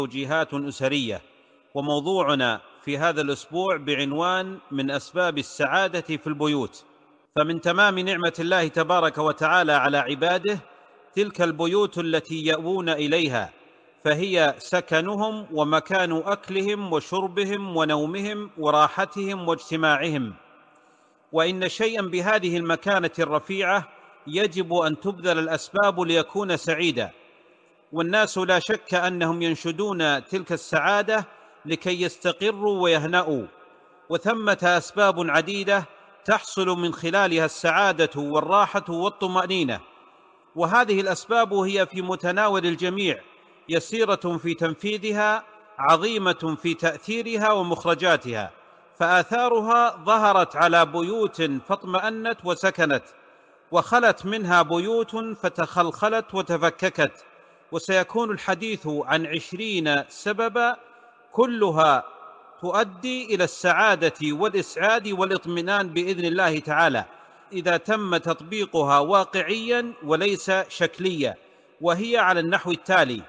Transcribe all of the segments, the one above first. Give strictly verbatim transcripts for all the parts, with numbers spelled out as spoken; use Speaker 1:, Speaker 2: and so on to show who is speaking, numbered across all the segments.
Speaker 1: توجيهات أسرية، وموضوعنا في هذا الأسبوع بعنوان من أسباب السعادة في البيوت. فمن تمام نعمة الله تبارك وتعالى على عباده تلك البيوت التي يأوون إليها، فهي سكنهم ومكان أكلهم وشربهم ونومهم وراحتهم واجتماعهم. وإن شيئا بهذه المكانة الرفيعة يجب أن تبذل الأسباب ليكون سعيدا، والناس لا شك أنهم ينشدون تلك السعادة لكي يستقروا ويهنأوا، وثمة أسباب عديدة تحصل من خلالها السعادة والراحة والطمأنينة، وهذه الأسباب هي في متناول الجميع، يسيرة في تنفيذها، عظيمة في تأثيرها ومخرجاتها، فآثارها ظهرت على بيوت فاطمأنت وسكنت، وخلت منها بيوت فتخلخلت وتفككت. وسيكون الحديث عن عشرين سببا كلها تؤدي إلى السعادة والإسعاد والإطمئنان بإذن الله تعالى إذا تم تطبيقها واقعيا وليس شكليا، وهي على النحو التالي: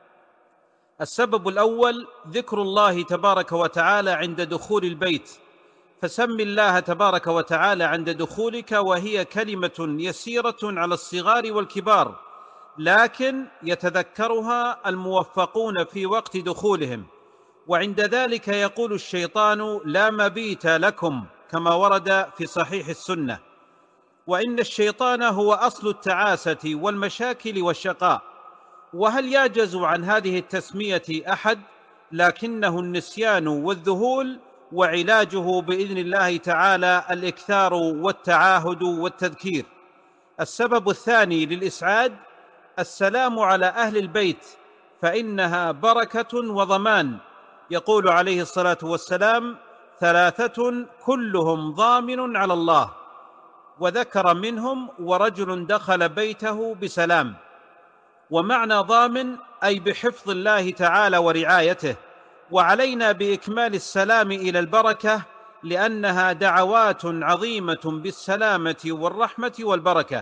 Speaker 1: السبب الأول ذكر الله تبارك وتعالى عند دخول البيت، فسم الله تبارك وتعالى عند دخولك، وهي كلمة يسيرة على الصغار والكبار، لكن يتذكرها الموفقون في وقت دخولهم، وعند ذلك يقول الشيطان لا مبيت لكم، كما ورد في صحيح السنة. وإن الشيطان هو أصل التعاسة والمشاكل والشقاء، وهل يعجز عن هذه التسمية أحد؟ لكنه النسيان والذهول، وعلاجه بإذن الله تعالى الإكثار والتعاهد والتذكير. السبب الثاني للإسعاد السلام على أهل البيت، فإنها بركة وضمان. يقول عليه الصلاة والسلام: ثلاثة كلهم ضامن على الله، وذكر منهم ورجل دخل بيته بسلام. ومعنى ضامن أي بحفظ الله تعالى ورعايته، وعلينا بإكمال السلام إلى البركة، لأنها دعوات عظيمة بالسلامة والرحمة والبركة،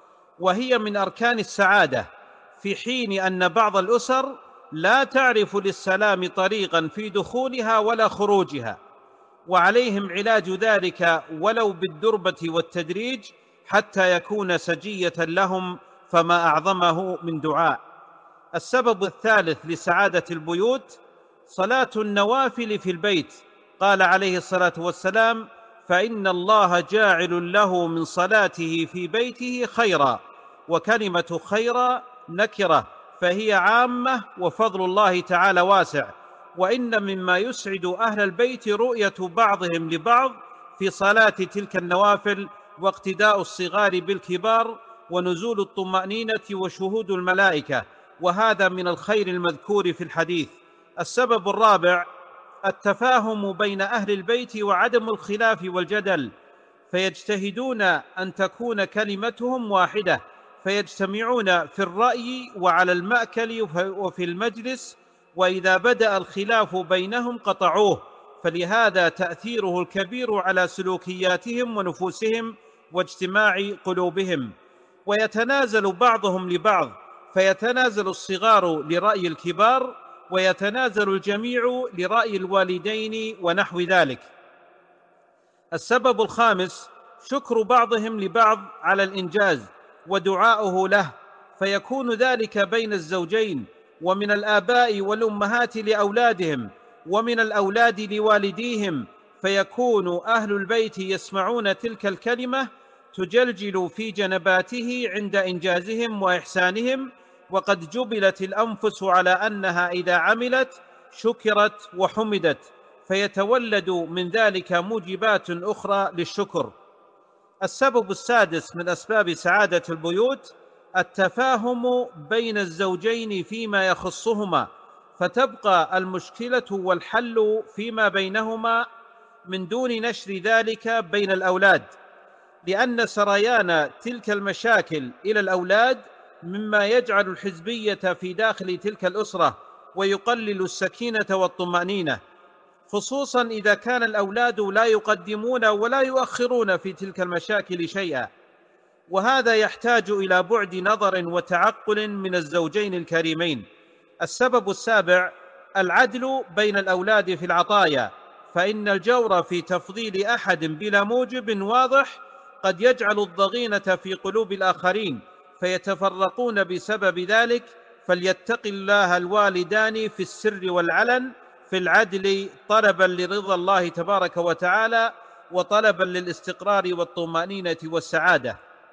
Speaker 1: وهي من أركان السعادة، في حين أن بعض الأسر لا تعرف للسلام طريقا في دخولها ولا خروجها، وعليهم علاج ذلك ولو بالدربة والتدريج حتى يكون سجية لهم، فما أعظمه من دعاء. السبب الثالث لسعادة البيوت صلاة النوافل في البيت، قال عليه الصلاة والسلام: فإن الله جاعل له من صلاته في بيته خيرا. وكلمة خيرا نكرة، فهي عامة، وفضل الله تعالى واسع. وإن مما يسعد أهل البيت رؤية بعضهم لبعض في صلاة تلك النوافل، واقتداء الصغار بالكبار، ونزول الطمأنينة وشهود الملائكة، وهذا من الخير المذكور في الحديث. السبب الرابع التفاهم بين أهل البيت وعدم الخلاف والجدل، فيجتهدون أن تكون كلمتهم واحدة، فيجتمعون في الرأي وعلى المأكل وفي المجلس، وإذا بدأ الخلاف بينهم قطعوه، فلهذا تأثيره الكبير على سلوكياتهم ونفوسهم واجتماع قلوبهم. ويتنازل بعضهم لبعض، فيتنازل الصغار لرأي الكبار، ويتنازل الجميع لرأي الوالدين ونحو ذلك. السبب الخامس شكر بعضهم لبعض على الإنجاز ودعاؤه له، فيكون ذلك بين الزوجين، ومن الآباء والأمهات لأولادهم، ومن الأولاد لوالديهم، فيكون أهل البيت يسمعون تلك الكلمة تجلجل في جنباته عند إنجازهم وإحسانهم، وقد جبلت الأنفس على أنها إذا عملت شكرت وحمدت، فيتولد من ذلك موجبات أخرى للشكر. السبب السادس من أسباب سعادة البيوت التفاهم بين الزوجين فيما يخصهما، فتبقى المشكلة والحل فيما بينهما من دون نشر ذلك بين الأولاد، لأن سريان تلك المشاكل إلى الأولاد مما يجعل الحزبية في داخل تلك الأسرة، ويقلل السكينة والطمأنينة، خصوصا إذا كان الأولاد لا يقدمون ولا يؤخرون في تلك المشاكل شيئا، وهذا يحتاج إلى بعد نظر وتعقل من الزوجين الكريمين. السبب السابع العدل بين الأولاد في العطايا، فإن الجور في تفضيل أحد بلا موجب واضح قد يجعل الضغينة في قلوب الآخرين فيتفرقون بسبب ذلك، فليتق الله الوالدان في السر والعلن في العدل طلبا لرضا الله تبارك وتعالى وطلبا للاستقرار والطمأنينة والسعادة.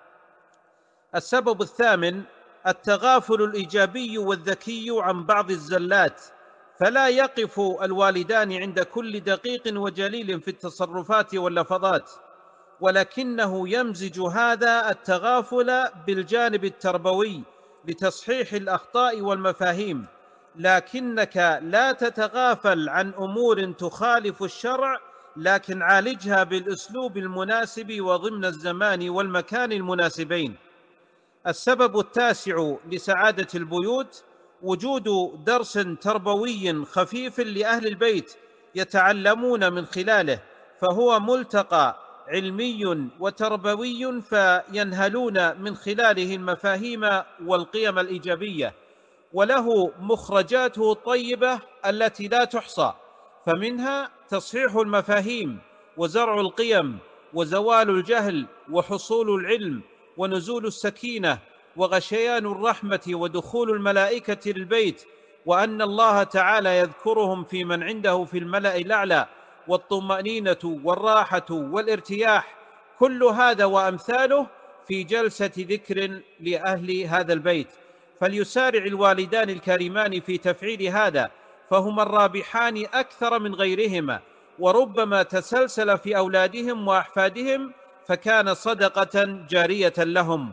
Speaker 1: السبب الثامن التغافل الإيجابي والذكي عن بعض الزلات، فلا يقف الوالدان عند كل دقيق وجليل في التصرفات واللفظات، ولكنه يمزج هذا التغافل بالجانب التربوي لتصحيح الأخطاء والمفاهيم، لكنك لا تتغافل عن أمور تخالف الشرع، لكن عالجها بالأسلوب المناسب وضمن الزمان والمكان المناسبين. السبب التاسع لسعادة البيوت وجود درس تربوي خفيف لأهل البيت يتعلمون من خلاله، فهو ملتقى علمي وتربوي فينهلون من خلاله المفاهيم والقيم الإيجابية، وله مخرجاته الطيبة التي لا تحصى، فمنها تصحيح المفاهيم وزرع القيم وزوال الجهل وحصول العلم ونزول السكينة وغشيان الرحمة ودخول الملائكة للبيت، وأن الله تعالى يذكرهم في من عنده في الملأ الأعلى، والطمأنينة والراحة والارتياح، كل هذا وأمثاله في جلسة ذكر لأهل هذا البيت، فليسارع الوالدان الكريمان في تفعيل هذا، فهما الرابحان أكثر من غيرهما، وربما تسلسل في أولادهم وأحفادهم فكان صدقة جارية لهم.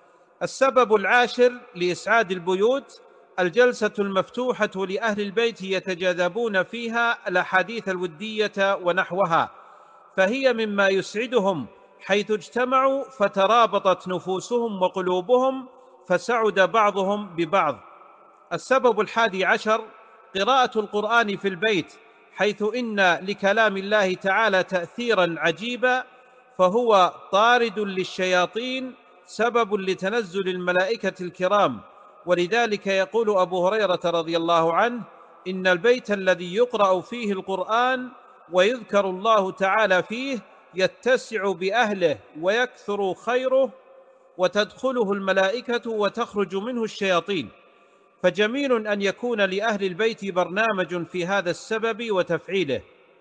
Speaker 1: السبب العاشر لإسعاد البيوت الجلسة المفتوحة لأهل البيت يتجاذبون فيها الأحاديث الودية ونحوها، فهي مما يسعدهم، حيث اجتمعوا فترابطت نفوسهم وقلوبهم فسعد بعضهم ببعض. السبب الحادي عشر قراءة القرآن في البيت، حيث إن لكلام الله تعالى تأثيرا عجيبا، فهو طارد للشياطين، سبب لتنزل الملائكة الكرام، ولذلك يقول أبو هريرة رضي الله عنه: إن البيت الذي يقرأ فيه القرآن ويذكر الله تعالى فيه يتسع بأهله ويكثر خيره وتدخله الملائكة وتخرج منه الشياطين، فجميل أن يكون لأهل البيت برنامج في هذا السبب وتفعيله.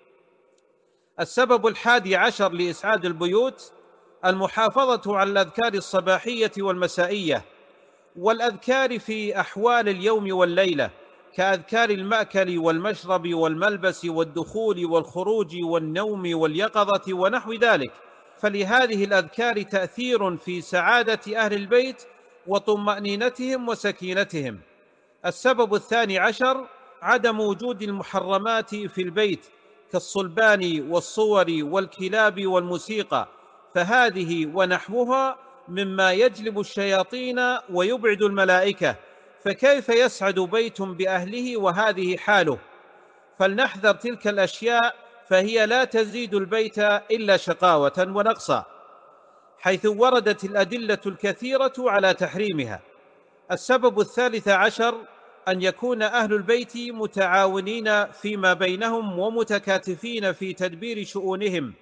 Speaker 1: السبب الحادي عشر لإسعاد البيوت المحافظة على الأذكار الصباحية والمسائية، والأذكار في أحوال اليوم والليلة، كأذكار المأكل والمشرب والملبس والدخول والخروج والنوم واليقظة ونحو ذلك، فلهذه الأذكار تأثير في سعادة أهل البيت وطمأنينتهم وسكينتهم. السبب الثاني عشر عدم وجود المحرمات في البيت كالصلبان والصور والكلاب والموسيقى، فهذه ونحوها مما يجلب الشياطين ويبعد الملائكة، فكيف يسعد بيت بأهله وهذه حاله؟ فلنحذر تلك الأشياء، فهي لا تزيد البيت إلا شقاوة ونقصا، حيث وردت الأدلة الكثيرة على تحريمها. السبب الثالث عشر أن يكون أهل البيت متعاونين فيما بينهم ومتكاتفين في تدبير شؤونهم،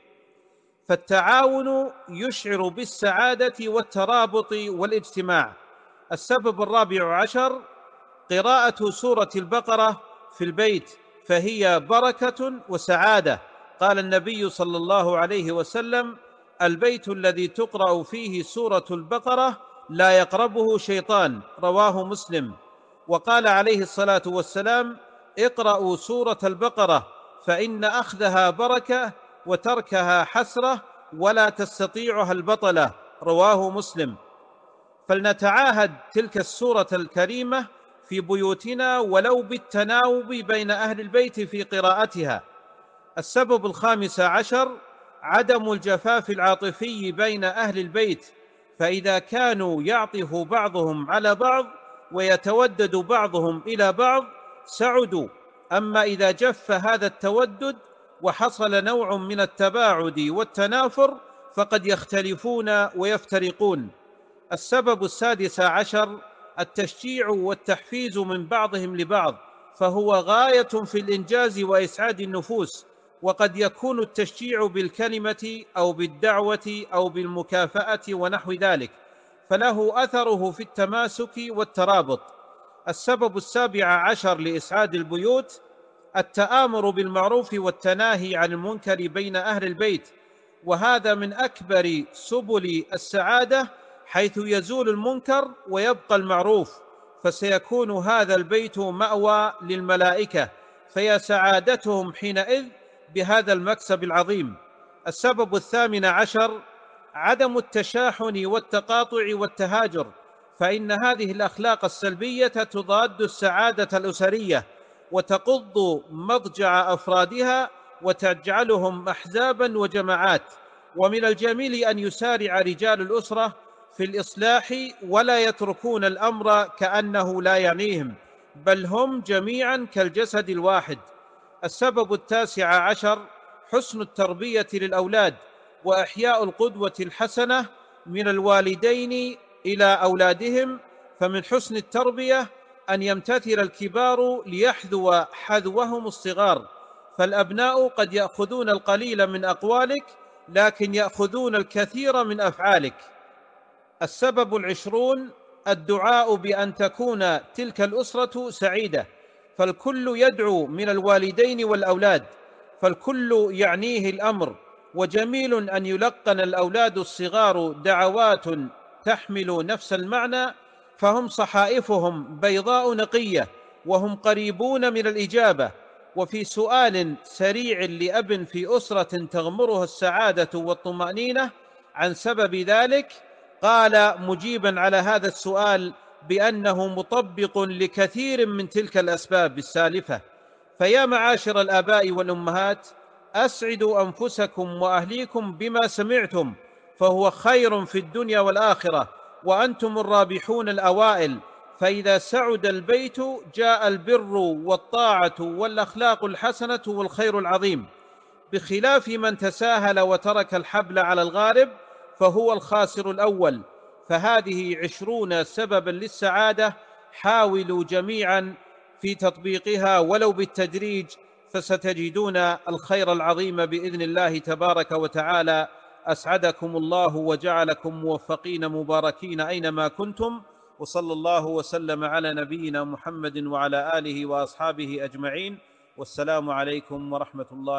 Speaker 1: فالتعاون يشعر بالسعادة والترابط والاجتماع. السبب الرابع عشر قراءة سورة البقرة في البيت، فهي بركة وسعادة. قال النبي صلى الله عليه وسلم: البيت الذي تقرأ فيه سورة البقرة لا يقربه شيطان، رواه مسلم. وقال عليه الصلاة والسلام: اقرأوا سورة البقرة فإن أخذها بركة وتركها حسرة ولا تستطيعها البطلة، رواه مسلم. فلنتعاهد تلك السورة الكريمة في بيوتنا ولو بالتناوب بين أهل البيت في قراءتها. السبب الخامس عشر عدم الجفاف العاطفي بين أهل البيت، فإذا كانوا يعطف بعضهم على بعض ويتودد بعضهم إلى بعض سعدوا، أما إذا جف هذا التودد وحصل نوع من التباعد والتنافر فقد يختلفون ويفترقون. السبب السادس عشر التشجيع والتحفيز من بعضهم لبعض، فهو غاية في الإنجاز وإسعاد النفوس، وقد يكون التشجيع بالكلمة أو بالدعوة أو بالمكافأة ونحو ذلك، فله أثره في التماسك والترابط. السبب السابع عشر لإسعاد البيوت التآمر بالمعروف والتناهي عن المنكر بين أهل البيت، وهذا من أكبر سبل السعادة، حيث يزول المنكر ويبقى المعروف، فسيكون هذا البيت مأوى للملائكة، فيا سعادتهم حينئذ بهذا المكسب العظيم. السبب الثامن عشر عدم التشاحن والتقاطع والتهاجر، فإن هذه الأخلاق السلبية تضاد السعادة الأسرية وتقض مضجع أفرادها وتجعلهم أحزابا وجماعات. ومن الجميل أن يسارع رجال الأسرة في الإصلاح ولا يتركون الأمر كأنه لا يعنيهم، بل هم جميعا كالجسد الواحد. السبب التاسع عشر حسن التربية للأولاد وإحياء القدوة الحسنة من الوالدين إلى أولادهم، فمن حسن التربية أن يمتثل الكبار ليحذو حذوهم الصغار، فالأبناء قد يأخذون القليل من أقوالك لكن يأخذون الكثير من أفعالك. السبب العشرون الدعاء بأن تكون تلك الأسرة سعيدة، فالكل يدعو من الوالدين والأولاد، فالكل يعنيه الأمر، وجميل أن يلقن الأولاد الصغار دعوات تحمل نفس المعنى، فهم صحائفهم بيضاء نقية وهم قريبون من الإجابة. وفي سؤال سريع لأب في أسرة تغمرها السعادة والطمأنينة عن سبب ذلك، قال مجيبا على هذا السؤال بأنه مطبق لكثير من تلك الأسباب السالفة. فيا معاشر الآباء والأمهات، أسعدوا أنفسكم وأهليكم بما سمعتم، فهو خير في الدنيا والآخرة، وأنتم الرابحون الأوائل. فإذا سعد البيت جاء البر والطاعة والأخلاق الحسنة والخير العظيم، بخلاف من تساهل وترك الحبل على الغارب فهو الخاسر الأول. فهذه عشرون سببا للسعادة، حاولوا جميعا في تطبيقها ولو بالتدريج، فستجدون الخير العظيم بإذن الله تبارك وتعالى. أسعدكم الله وجعلكم موفقين مباركين أينما كنتم، وصلى الله وسلم على نبينا محمد وعلى آله وأصحابه أجمعين، والسلام عليكم ورحمة الله.